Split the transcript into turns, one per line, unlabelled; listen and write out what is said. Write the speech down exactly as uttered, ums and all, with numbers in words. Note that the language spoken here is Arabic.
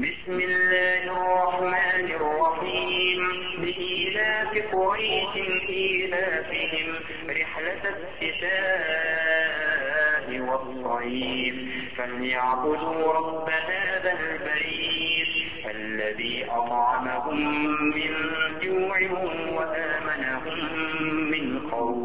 بسم الله الرحمن الرحيم لإيلاف قريش إيلافهم رحلة الشتاء والصيف فليعبدوا رب هذا البيت الذي أطعمهم من جوع وآمنهم من خوف.